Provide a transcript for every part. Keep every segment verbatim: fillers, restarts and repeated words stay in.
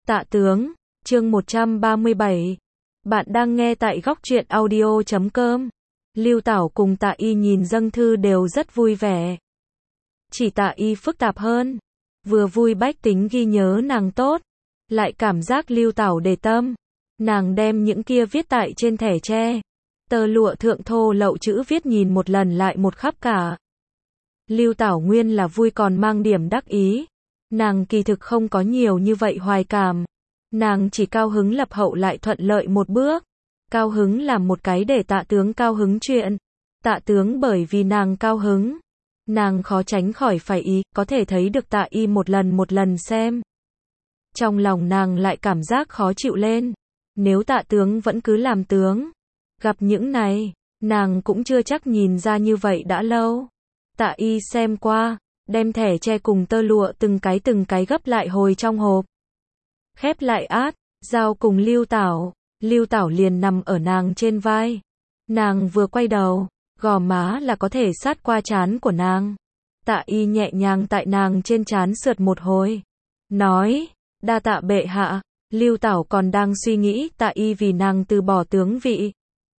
Tạ Tướng, chương một trăm ba mươi bảy. Bạn đang nghe tại góc truyện audio chấm com. Lưu Tảo cùng Tạ Y nhìn dâng thư đều rất vui vẻ. Chỉ Tạ Y phức tạp hơn. Vừa vui bách tính ghi nhớ nàng tốt, lại cảm giác Lưu Tảo để tâm. Nàng đem những kia viết tại trên thẻ tre, tờ lụa thượng thô lậu chữ viết nhìn một lần lại một khắp cả. Lưu Tảo nguyên là vui còn mang điểm đắc ý. Nàng kỳ thực không có nhiều như vậy hoài cảm. Nàng chỉ cao hứng lập hậu lại thuận lợi một bước. Cao hứng làm một cái để Tạ Tướng cao hứng chuyện. Tạ Tướng bởi vì nàng cao hứng, nàng khó tránh khỏi phải ý, có thể thấy được Tạ Y một lần một lần xem. Trong lòng nàng lại cảm giác khó chịu lên. Nếu Tạ Tướng vẫn cứ làm tướng, gặp những này, nàng cũng chưa chắc nhìn ra như vậy đã lâu. Tạ Y xem qua, đem thẻ tre cùng tơ lụa từng cái từng cái gấp lại hồi trong hộp. Khép lại át, giao cùng Lưu Tảo. Lưu Tảo liền nằm ở nàng trên vai. Nàng vừa quay đầu, gò má là có thể sát qua trán của nàng. Tạ Y nhẹ nhàng tại nàng trên trán sượt một hồi. Nói, đa tạ bệ hạ. Lưu Tảo còn đang suy nghĩ Tạ Y vì nàng từ bỏ tướng vị.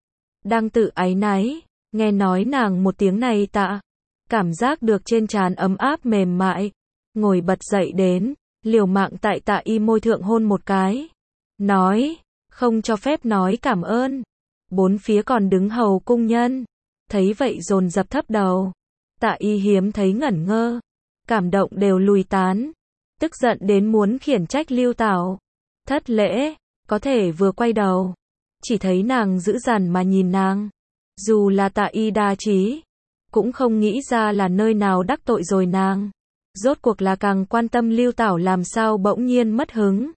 Đang tự áy náy, nghe nói nàng một tiếng này tạ. Cảm giác được trên trán ấm áp mềm mại. Ngồi bật dậy đến, liều mạng tại Tạ Y môi thượng hôn một cái. Nói, không cho phép nói cảm ơn. Bốn phía còn đứng hầu cung nhân. Thấy vậy dồn dập thấp đầu. Tạ Y hiếm thấy ngẩn ngơ. Cảm động đều lùi tán. Tức giận đến muốn khiển trách Lưu Tảo. Thất lễ, có thể vừa quay đầu. Chỉ thấy nàng dữ dằn mà nhìn nàng. Dù là Tạ Y đa trí, cũng không nghĩ ra là nơi nào đắc tội rồi nàng. Rốt cuộc là càng quan tâm Lưu Tảo làm sao bỗng nhiên mất hứng.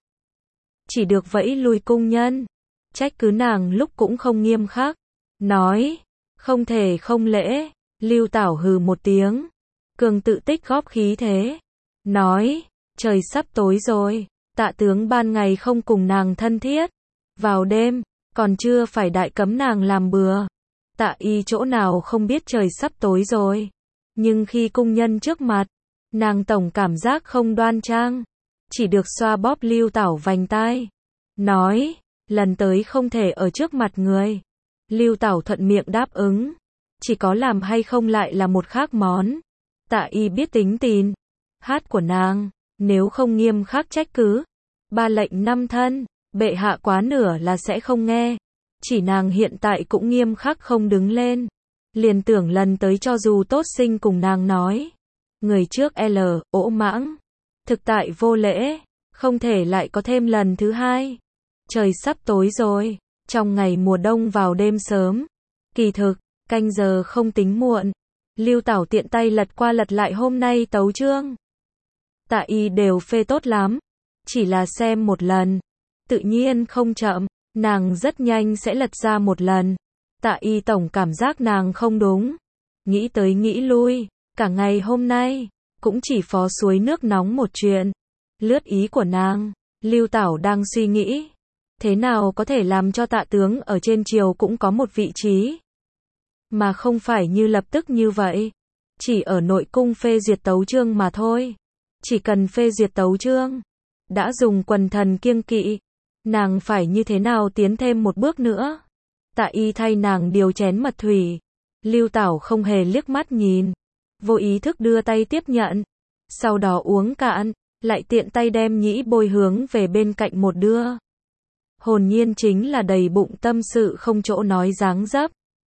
Chỉ được vẫy lui cung nhân. Trách cứ nàng lúc cũng không nghiêm khắc. Nói, không thể không lễ. Lưu Tảo hừ một tiếng. Cường tự tích góp khí thế. Nói, trời sắp tối rồi. Tạ Tướng ban ngày không cùng nàng thân thiết. Vào đêm, còn chưa phải đại cấm nàng làm bừa. Tạ Y chỗ nào không biết trời sắp tối rồi. Nhưng khi cung nhân trước mặt, nàng tổng cảm giác không đoan trang. Chỉ được xoa bóp Lưu Tảo vành tai. Nói, lần tới không thể ở trước mặt người. Lưu Tảo thuận miệng đáp ứng. Chỉ có làm hay không lại là một khác món. Tạ Y biết tính tình hát của nàng. Nếu không nghiêm khắc trách cứ, ba lệnh năm thân, bệ hạ quá nửa là sẽ không nghe. Chỉ nàng hiện tại cũng nghiêm khắc không đứng lên. Liền tưởng lần tới cho dù tốt sinh cùng nàng nói. Người trước L, ỗ mãng. Thực tại vô lễ, không thể lại có thêm lần thứ hai. Trời sắp tối rồi, trong ngày mùa đông vào đêm sớm. Kỳ thực, canh giờ không tính muộn. Lưu Tảo tiện tay lật qua lật lại hôm nay tấu chương. Tạ Y đều phê tốt lắm. Chỉ là xem một lần. Tự nhiên không chậm. Nàng rất nhanh sẽ lật ra một lần. Tạ Y tổng cảm giác nàng không đúng. Nghĩ tới nghĩ lui. Cả ngày hôm nay, cũng chỉ phó suối nước nóng một chuyện. Lướt ý của nàng. Lưu Tảo đang suy nghĩ. Thế nào có thể làm cho Tạ Tướng ở trên triều cũng có một vị trí. Mà không phải như lập tức như vậy. Chỉ ở nội cung phê duyệt tấu chương mà thôi. Chỉ cần phê duyệt tấu chương. Đã dùng quần thần kiêng kỵ. Nàng phải như thế nào tiến thêm một bước nữa. Tạ Y thay nàng điều chén mật thủy. Lưu Tảo không hề liếc mắt nhìn. Vô ý thức đưa tay tiếp nhận. Sau đó uống cạn. Lại tiện tay đem nhĩ bôi hướng về bên cạnh một đưa. Hồn nhiên chính là đầy bụng tâm sự không chỗ nói dáng dấp.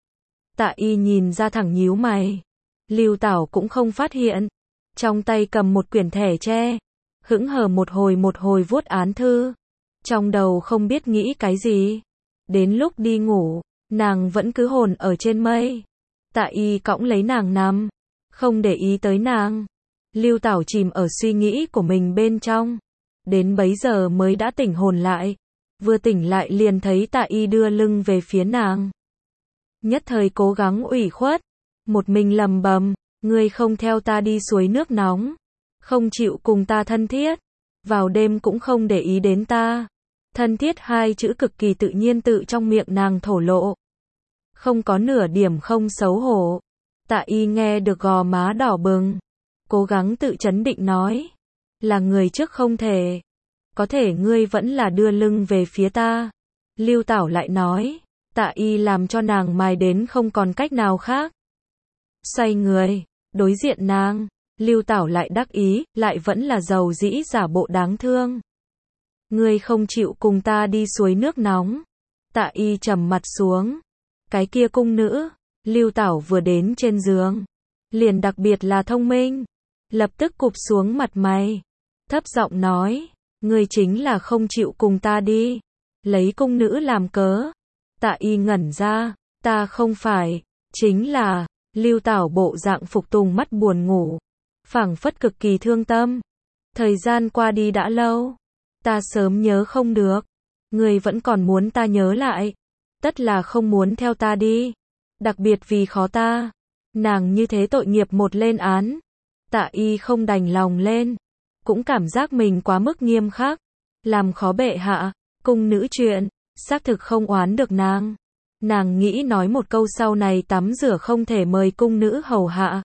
Tạ Y nhìn ra thẳng nhíu mày. Lưu Tảo cũng không phát hiện. Trong tay cầm một quyển thẻ tre. Hững hờ một hồi một hồi vuốt án thư. Trong đầu không biết nghĩ cái gì. Đến lúc đi ngủ, nàng vẫn cứ hồn ở trên mây. Tạ Y cõng lấy nàng nằm. Không để ý tới nàng. Lưu Tảo chìm ở suy nghĩ của mình bên trong. Đến bấy giờ mới đã tỉnh hồn lại. Vừa tỉnh lại liền thấy Tạ Y đưa lưng về phía nàng. Nhất thời cố gắng ủy khuất. Một mình lầm bầm. Ngươi không theo ta đi suối nước nóng. Không chịu cùng ta thân thiết. Vào đêm cũng không để ý đến ta. Thân thiết hai chữ cực kỳ tự nhiên tự trong miệng nàng thổ lộ. Không có nửa điểm không xấu hổ. Tạ Y nghe được gò má đỏ bừng. Cố gắng tự trấn định nói. Là người trước không thể. có thể ngươi vẫn là đưa lưng về phía ta. Lưu Tảo lại nói, Tạ Y làm cho nàng mài đến không còn cách nào khác. Xoay người, đối diện nàng, Lưu Tảo lại đắc ý, lại vẫn là giàu dĩ giả bộ đáng thương. Ngươi không chịu cùng ta đi suối nước nóng. Tạ Y trầm mặt xuống. Cái kia cung nữ, Lưu Tảo vừa đến trên giường, liền đặc biệt là thông minh, lập tức cụp xuống mặt mày, thấp giọng nói, ngươi chính là không chịu cùng ta đi, lấy cung nữ làm cớ. Tạ Y ngẩn ra, ta không phải, chính là, Lưu Tảo bộ dạng phục tùng mắt buồn ngủ, phảng phất cực kỳ thương tâm. Thời gian qua đi đã lâu, ta sớm nhớ không được, ngươi vẫn còn muốn ta nhớ lại, tất là không muốn theo ta đi, đặc biệt vì khó ta. Nàng như thế tội nghiệp một lên án, Tạ Y không đành lòng lên, cũng cảm giác mình quá mức nghiêm khắc, làm khó bệ hạ. Cung nữ chuyện, xác thực không oán được nàng. Nàng nghĩ nói một câu sau này tắm rửa không thể mời cung nữ hầu hạ.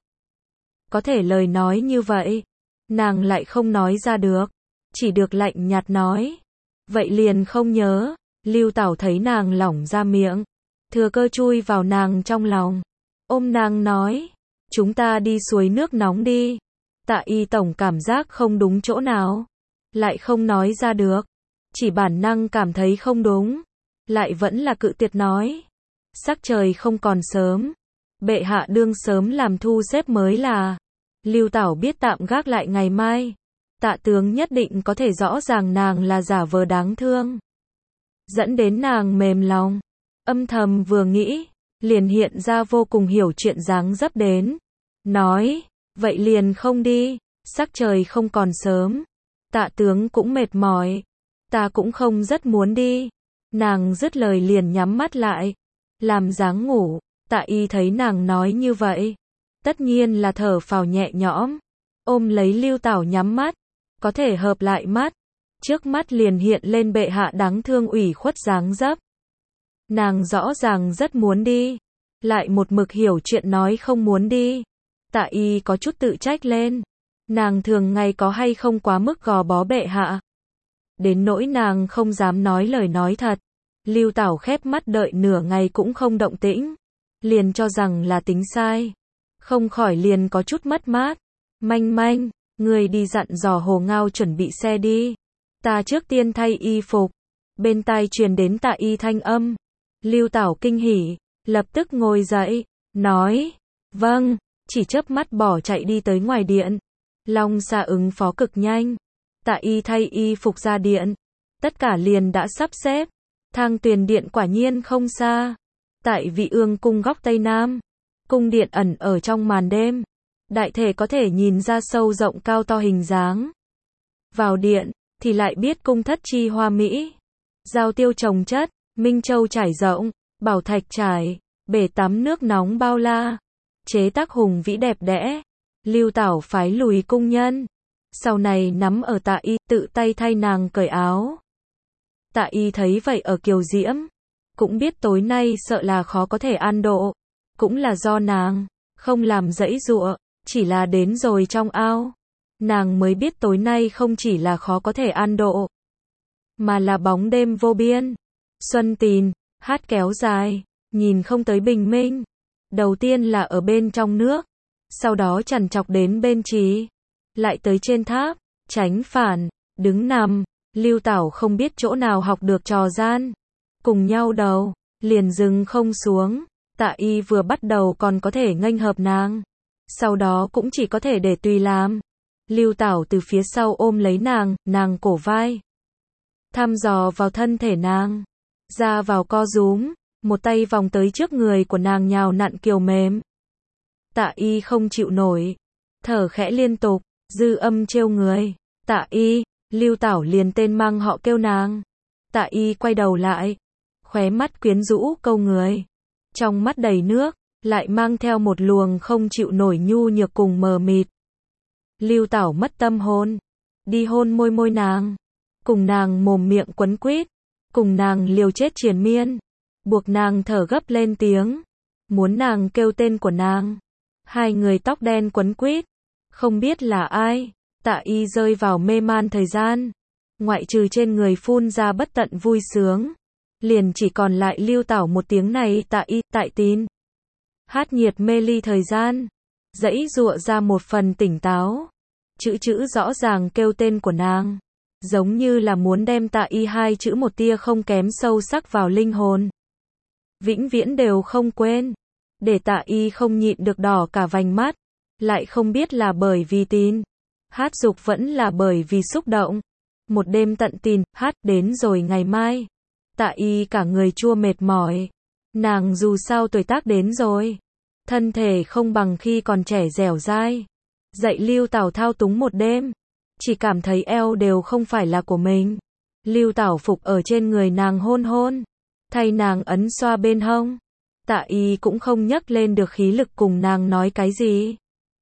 Có thể lời nói như vậy, nàng lại không nói ra được, chỉ được lạnh nhạt nói. Vậy liền không nhớ. Lưu Tảo thấy nàng lỏng ra miệng, thừa cơ chui vào nàng trong lòng, ôm nàng nói, chúng ta đi suối nước nóng đi. Tạ Y tổng cảm giác không đúng chỗ nào, lại không nói ra được, chỉ bản năng cảm thấy không đúng, lại vẫn là cự tuyệt nói. Sắc trời không còn sớm, bệ hạ đương sớm làm thu xếp mới là. Lưu Tảo biết tạm gác lại ngày mai, Tạ tướng nhất định có thể rõ ràng nàng là giả vờ đáng thương, dẫn đến nàng mềm lòng. Âm thầm vừa nghĩ, liền hiện ra vô cùng hiểu chuyện dáng dấp đến, nói, vậy liền không đi, sắc trời không còn sớm, Tạ tướng cũng mệt mỏi, ta cũng không rất muốn đi. Nàng dứt lời liền nhắm mắt lại, làm dáng ngủ. Tạ Y thấy nàng nói như vậy, tất nhiên là thở phào nhẹ nhõm, ôm lấy Lưu Tảo nhắm mắt, có thể hợp lại mắt, trước mắt liền hiện lên bệ hạ đáng thương ủy khuất dáng dấp. Nàng rõ ràng rất muốn đi, lại một mực hiểu chuyện nói không muốn đi. Tạ Y có chút tự trách lên, nàng thường ngày có hay không quá mức gò bó bệ hạ, đến nỗi nàng không dám nói lời nói thật. Lưu Tảo khép mắt đợi nửa ngày cũng không động tĩnh, liền cho rằng là tính sai, không khỏi liền có chút mất mát. Manh manh, người đi dặn dò Hồ Ngao chuẩn bị xe đi, ta trước tiên thay y phục. Bên tai truyền đến Tạ Y thanh âm. Lưu Tảo kinh hỉ, lập tức ngồi dậy, nói, vâng, chỉ chớp mắt bỏ chạy đi tới ngoài điện. Long Xà ứng phó cực nhanh, Tạ Y thay y phục ra điện, tất cả liền đã sắp xếp. Thang Tuyền điện quả nhiên không xa, tại Vị Ương cung góc tây nam, cung điện ẩn ở trong màn đêm, đại thể có thể nhìn ra sâu rộng cao to hình dáng. Vào điện thì lại biết cung thất chi hoa mỹ, giao tiêu trồng chất, minh châu trải rộng, bảo thạch trải, bể tắm nước nóng bao la, chế tác hùng vĩ đẹp đẽ. Lưu Tảo phái lùi cung nhân, sau này nắm ở Tạ Y, tự tay thay nàng cởi áo. Tạ Y thấy vậy ở kiều diễm, cũng biết tối nay sợ là khó có thể an độ, cũng là do nàng không làm dãy dụa, chỉ là đến rồi trong ao, nàng mới biết tối nay không chỉ là khó có thể an độ, mà là bóng đêm vô biên. Xuân Tìn, hát kéo dài, nhìn không tới bình minh. Đầu tiên là ở bên trong nước, sau đó trằn trọc đến bên trí, lại tới trên tháp, tránh phản, đứng nằm. Lưu Tảo không biết chỗ nào học được trò gian, cùng nhau đầu, liền dừng không xuống. Tạ Y vừa bắt đầu còn có thể nghênh hợp nàng, sau đó cũng chỉ có thể để tùy làm. Lưu Tảo từ phía sau ôm lấy nàng, nàng cổ vai, thăm dò vào thân thể nàng, ra vào co rúm, một tay vòng tới trước người của nàng nhào nặn kiều mềm. Tạ Y không chịu nổi, thở khẽ liên tục, dư âm trêu người. Tạ Y, Lưu Tảo liền tên mang họ kêu nàng. Tạ Y quay đầu lại, khóe mắt quyến rũ câu người, trong mắt đầy nước, lại mang theo một luồng không chịu nổi nhu nhược cùng mờ mịt. Lưu Tảo mất tâm hồn, đi hôn môi môi nàng, cùng nàng mồm miệng quấn quýt, cùng nàng liều chết triền miên, buộc nàng thở gấp lên tiếng, muốn nàng kêu tên của nàng. Hai người tóc đen quấn quýt, không biết là ai. Tạ Y rơi vào mê man thời gian, ngoại trừ trên người phun ra bất tận vui sướng, liền chỉ còn lại Lưu Tảo một tiếng này tạ y, tại tin. Hát nhiệt mê ly thời gian, dãy dụa ra một phần tỉnh táo. Chữ chữ rõ ràng kêu tên của nàng, giống như là muốn đem tạ y hai chữ một tia không kém sâu sắc vào linh hồn. Vĩnh viễn đều không quên, để tạ y không nhịn được đỏ cả vành mắt, lại không biết là bởi vì tin, hát dục vẫn là bởi vì xúc động. Một đêm tận tin, hát đến rồi ngày mai. Tạ y cả người chua mệt mỏi. Nàng dù sao tuổi tác đến rồi, thân thể không bằng khi còn trẻ dẻo dai. Dạy Lưu Tảo thao túng một đêm, chỉ cảm thấy eo đều không phải là của mình. Lưu Tảo phục ở trên người nàng hôn hôn, thay nàng ấn xoa bên hông. Tạ y cũng không nhấc lên được khí lực cùng nàng nói cái gì.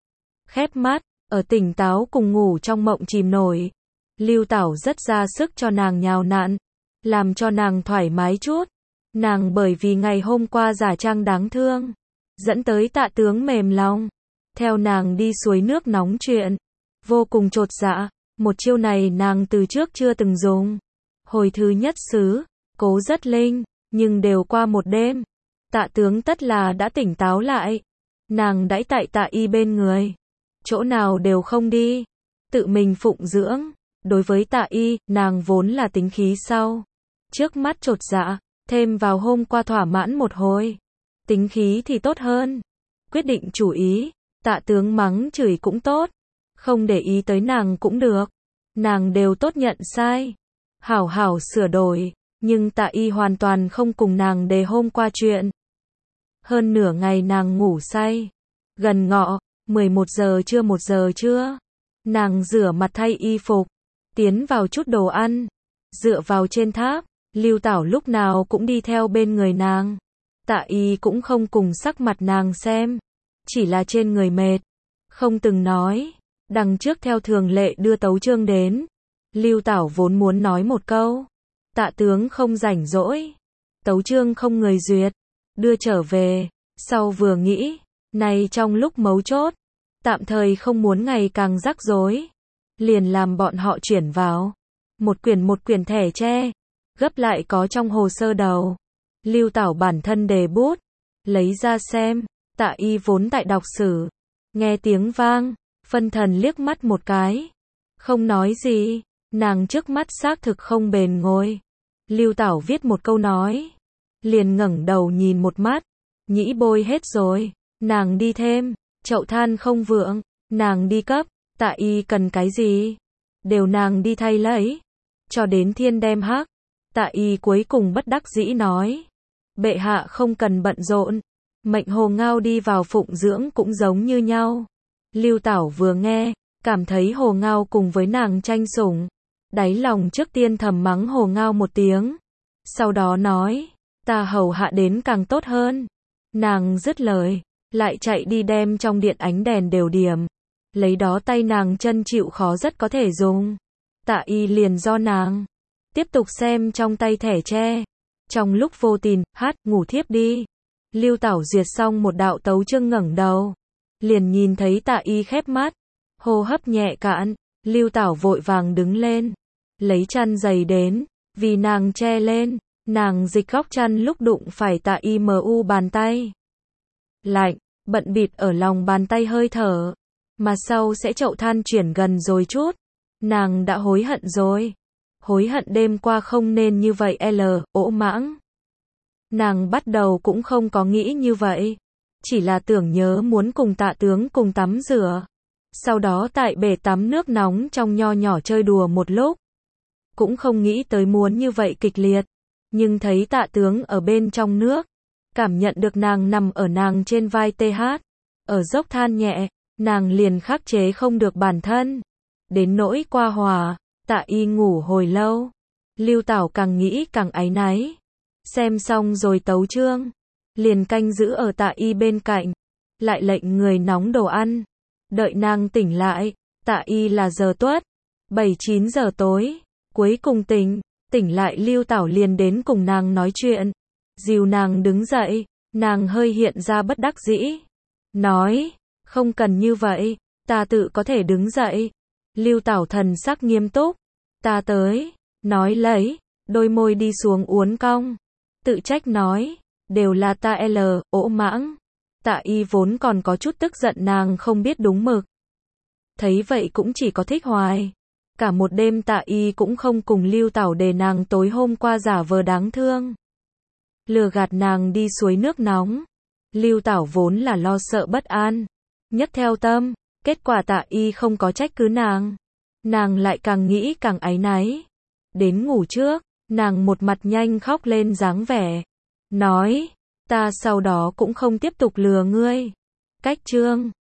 Khép mắt, ở tỉnh táo cùng ngủ trong mộng chìm nổi. Lưu Tảo rất ra sức cho nàng nhào nặn, làm cho nàng thoải mái chút. Nàng bởi vì ngày hôm qua giả trang đáng thương, dẫn tới Tạ tướng mềm lòng, theo nàng đi suối nước nóng chuyện, vô cùng chột dạ. Một chiêu này nàng từ trước chưa từng dùng. Hồi thứ nhất xứ, cố rất linh, nhưng đều qua một đêm, Tạ tướng tất là đã tỉnh táo lại. Nàng đãi tại Tạ y bên người, chỗ nào đều không đi, tự mình phụng dưỡng. Đối với Tạ y, nàng vốn là tính khí sau, trước mắt chột dạ, thêm vào hôm qua thỏa mãn một hồi, tính khí thì tốt hơn. Quyết định chủ ý, Tạ tướng mắng chửi cũng tốt, không để ý tới nàng cũng được, nàng đều tốt nhận sai, hảo hảo sửa đổi. Nhưng Tạ y hoàn toàn không cùng nàng đề hôm qua chuyện. Hơn nửa ngày nàng ngủ say, gần ngọ, mười một giờ trưa một giờ trưa, nàng rửa mặt thay y phục, tiến vào chút đồ ăn, dựa vào trên tháp. Lưu Tảo lúc nào cũng đi theo bên người nàng. Tạ y cũng không cùng sắc mặt nàng xem, chỉ là trên người mệt, không từng nói. Đằng trước theo thường lệ đưa tấu chương đến, Lưu Tảo vốn muốn nói một câu, Tạ tướng không rảnh rỗi, tấu chương không người duyệt, đưa trở về. Sau vừa nghĩ, này trong lúc mấu chốt, tạm thời không muốn ngày càng rắc rối, liền làm bọn họ chuyển vào một quyển một quyển thẻ tre, gấp lại có trong hồ sơ đầu. Lưu Tảo bản thân đề bút, lấy ra xem. Tạ y vốn tại đọc sử, nghe tiếng vang, phân thần liếc mắt một cái, không nói gì. Nàng trước mắt xác thực không bền ngồi. Lưu Tảo viết một câu nói, liền ngẩng đầu nhìn một mắt, nhĩ bôi hết rồi. Nàng đi thêm, chậu than không vượng, nàng đi cấp. Tạ y cần cái gì, đều nàng đi thay lấy, cho đến thiên đem hắc. Tạ y cuối cùng bất đắc dĩ nói, bệ hạ không cần bận rộn, mệnh Hồ Ngao đi vào phụng dưỡng cũng giống như nhau. Lưu Tảo vừa nghe, cảm thấy Hồ Ngao cùng với nàng tranh sủng, đáy lòng trước tiên thầm mắng Hồ Ngao một tiếng, sau đó nói, ta hầu hạ đến càng tốt hơn. Nàng dứt lời, lại chạy đi đem trong điện ánh đèn đều điểm, lấy đó tay nàng chân chịu khó rất có thể dùng. Tạ y liền do nàng tiếp tục xem trong tay thẻ tre. Trong lúc vô tình, hát, ngủ thiếp đi. Lưu Tảo duyệt xong một đạo tấu chương ngẩng đầu, liền nhìn thấy Tạ y khép mắt, hô hấp nhẹ cạn. Lưu Tảo vội vàng đứng lên, lấy chăn dày đến, vì nàng che lên. Nàng dịch góc chăn lúc đụng phải Tạ y mu bàn tay lạnh, bận bịt ở lòng bàn tay hơi thở, mà sau sẽ chậu than chuyển gần rồi chút. Nàng đã hối hận rồi, hối hận đêm qua không nên như vậy l, ỗ mãng. Nàng bắt đầu cũng không có nghĩ như vậy, chỉ là tưởng nhớ muốn cùng Tạ tướng cùng tắm rửa, sau đó tại bể tắm nước nóng trong nho nhỏ chơi đùa một lúc. Cũng không nghĩ tới muốn như vậy kịch liệt, nhưng thấy Tạ tướng ở bên trong nước, cảm nhận được nàng nằm ở nàng trên vai th, ở dốc than nhẹ, nàng liền khắc chế không được bản thân. Đến nỗi qua hòa, Tạ y ngủ hồi lâu. Lưu Tảo càng nghĩ càng áy náy. Xem xong rồi tấu chương, liền canh giữ ở Tạ y bên cạnh, lại lệnh người nóng đồ ăn. Đợi nàng tỉnh lại, Tạ y là giờ tuất, bảy chín giờ tối, cuối cùng tỉnh, tỉnh lại Lưu Tảo liền đến cùng nàng nói chuyện. Dìu nàng đứng dậy, nàng hơi hiện ra bất đắc dĩ, nói, không cần như vậy, ta tự có thể đứng dậy. Lưu Tảo thần sắc nghiêm túc, Ta tới. Nói lấy, đôi môi đi xuống uốn cong. Tự trách nói, đều là ta L, ỗ mãng. Tạ Y vốn còn có chút tức giận nàng không biết đúng mực. Thấy vậy cũng chỉ có thích hoài. Cả một đêm Tạ Y cũng không cùng Lưu Tảo để nàng tối hôm qua giả vờ đáng thương. Lừa gạt nàng đi suối nước nóng. Lưu Tảo vốn là lo sợ bất an. Nhất theo tâm, kết quả Tạ Y không có trách cứ nàng. Nàng lại càng nghĩ càng áy náy. Đến ngủ trước, nàng một mặt nhanh khóc lên dáng vẻ. Nói, ta sau đó cũng không tiếp tục lừa ngươi. Cách chương